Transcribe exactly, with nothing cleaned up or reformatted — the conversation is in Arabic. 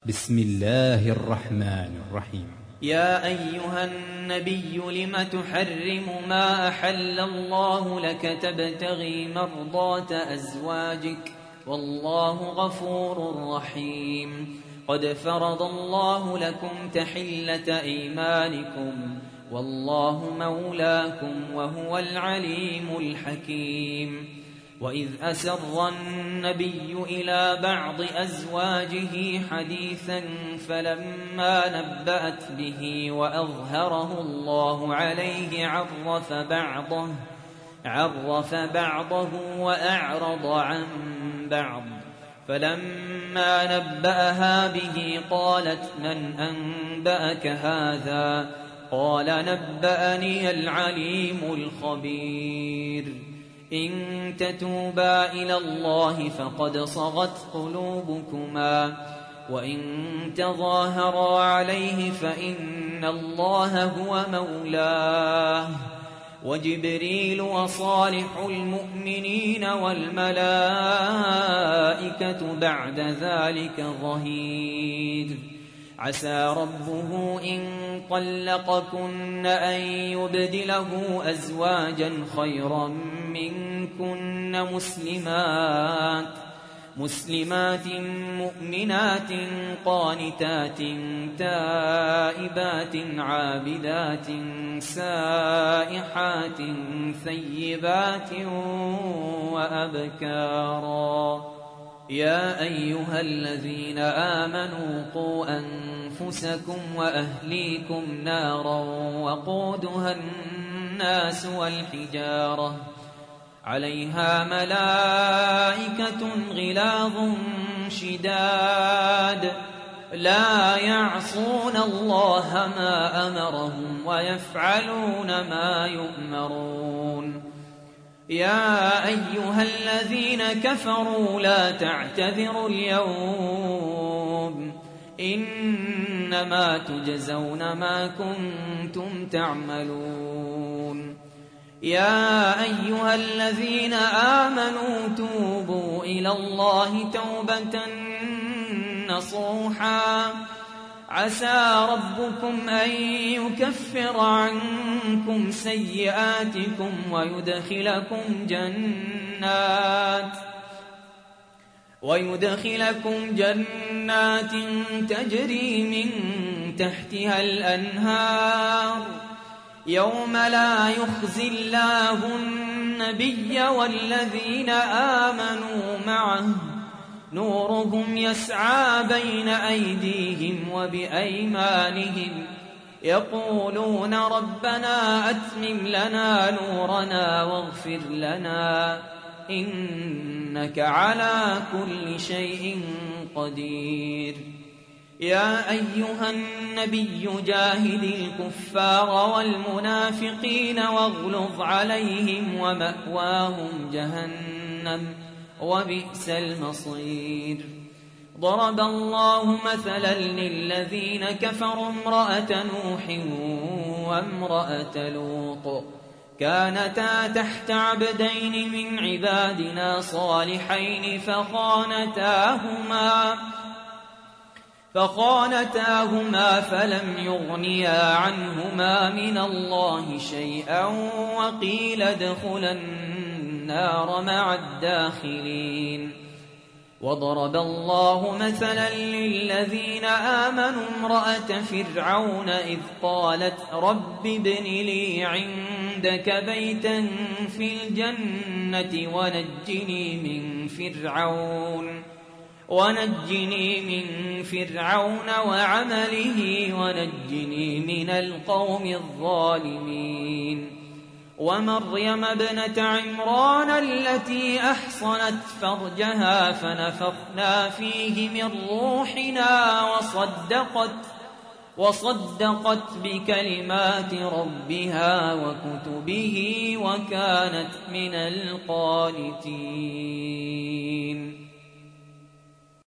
بسم الله الرحمن الرحيم. يا أيها النبي لم تحرم ما أحل الله لك تبتغي مرضات أزواجك والله غفور رحيم. قد فرض الله لكم تحلة أيمانكم والله مولاكم وهو العليم الحكيم. وإذ أسر النبي إلى بعض أزواجه حديثا فلما نبأت به وأظهره الله عليه عرف بعضه عرف بعضه وأعرض عن بعض. فلما نبأها به قالت من أنبأك هذا؟ قال نبأني العليم الخبير. إن تتوبا إلى الله فقد صغت قلوبكما وإن تظاهرا عليه فإن الله هو مولاه وجبريل وصالح المؤمنين والملائكة بعد ذلك ظهير. عسى ربه إن طلقكن أن يبدله أزواجا خيرا منكن مسلمات مسلمات مؤمنات قانتات تائبات عابدات سائحات ثيبات وأبكارا. يا أيها الذين آمنوا قوا أنفسكم وأهليكم نارا وقودها الناس والحجارة عليها ملائكة غلاظ شداد لا يعصون الله ما أمرهم ويفعلون ما يؤمرون. يا أيها الذين كفروا لا تعتذروا اليوم إنما تجزون ما كنتم تعملون. يا أيها الذين آمنوا توبوا إلى الله توبة نصوحا عسى ربكم أن يكفر عنكم سيئاتكم ويدخلكم جنات ويدخلكم جنات تجري من تحتها الأنهار يوم لا يخزي الله النبي والذين آمنوا معه نورهم يسعى بين أيديهم وبأيمانهم يقولون ربنا أتمم لنا نورنا واغفر لنا إنك على كل شيء قدير. يا أيها النبي جاهد الكفار والمنافقين واغلظ عليهم ومأواهم جهنم وبئس المصير. ضرب الله مثلا للذين كفروا امرأة نوح وامرأة لوط كانتا تحت عبدين من عبادنا صالحين فخانتاهما فخانتاهما فلم يغنيا عنهما من الله شيئا وقيل ادخلا النار مع الداخلين. وضرب الله مثلا للذين آمنوا امرأة فرعون إذ قالت رب ابن لي عندك بيتا في الجنة ونجني من فرعون ونجني من فرعون وعمله ونجني من القوم الظالمين. ومريم ابنة عمران التي أحصنت فرجها فنفخنا فيه من روحنا وصدقت وصدقت بكلمات ربها وكتبه وكانت من القانتين.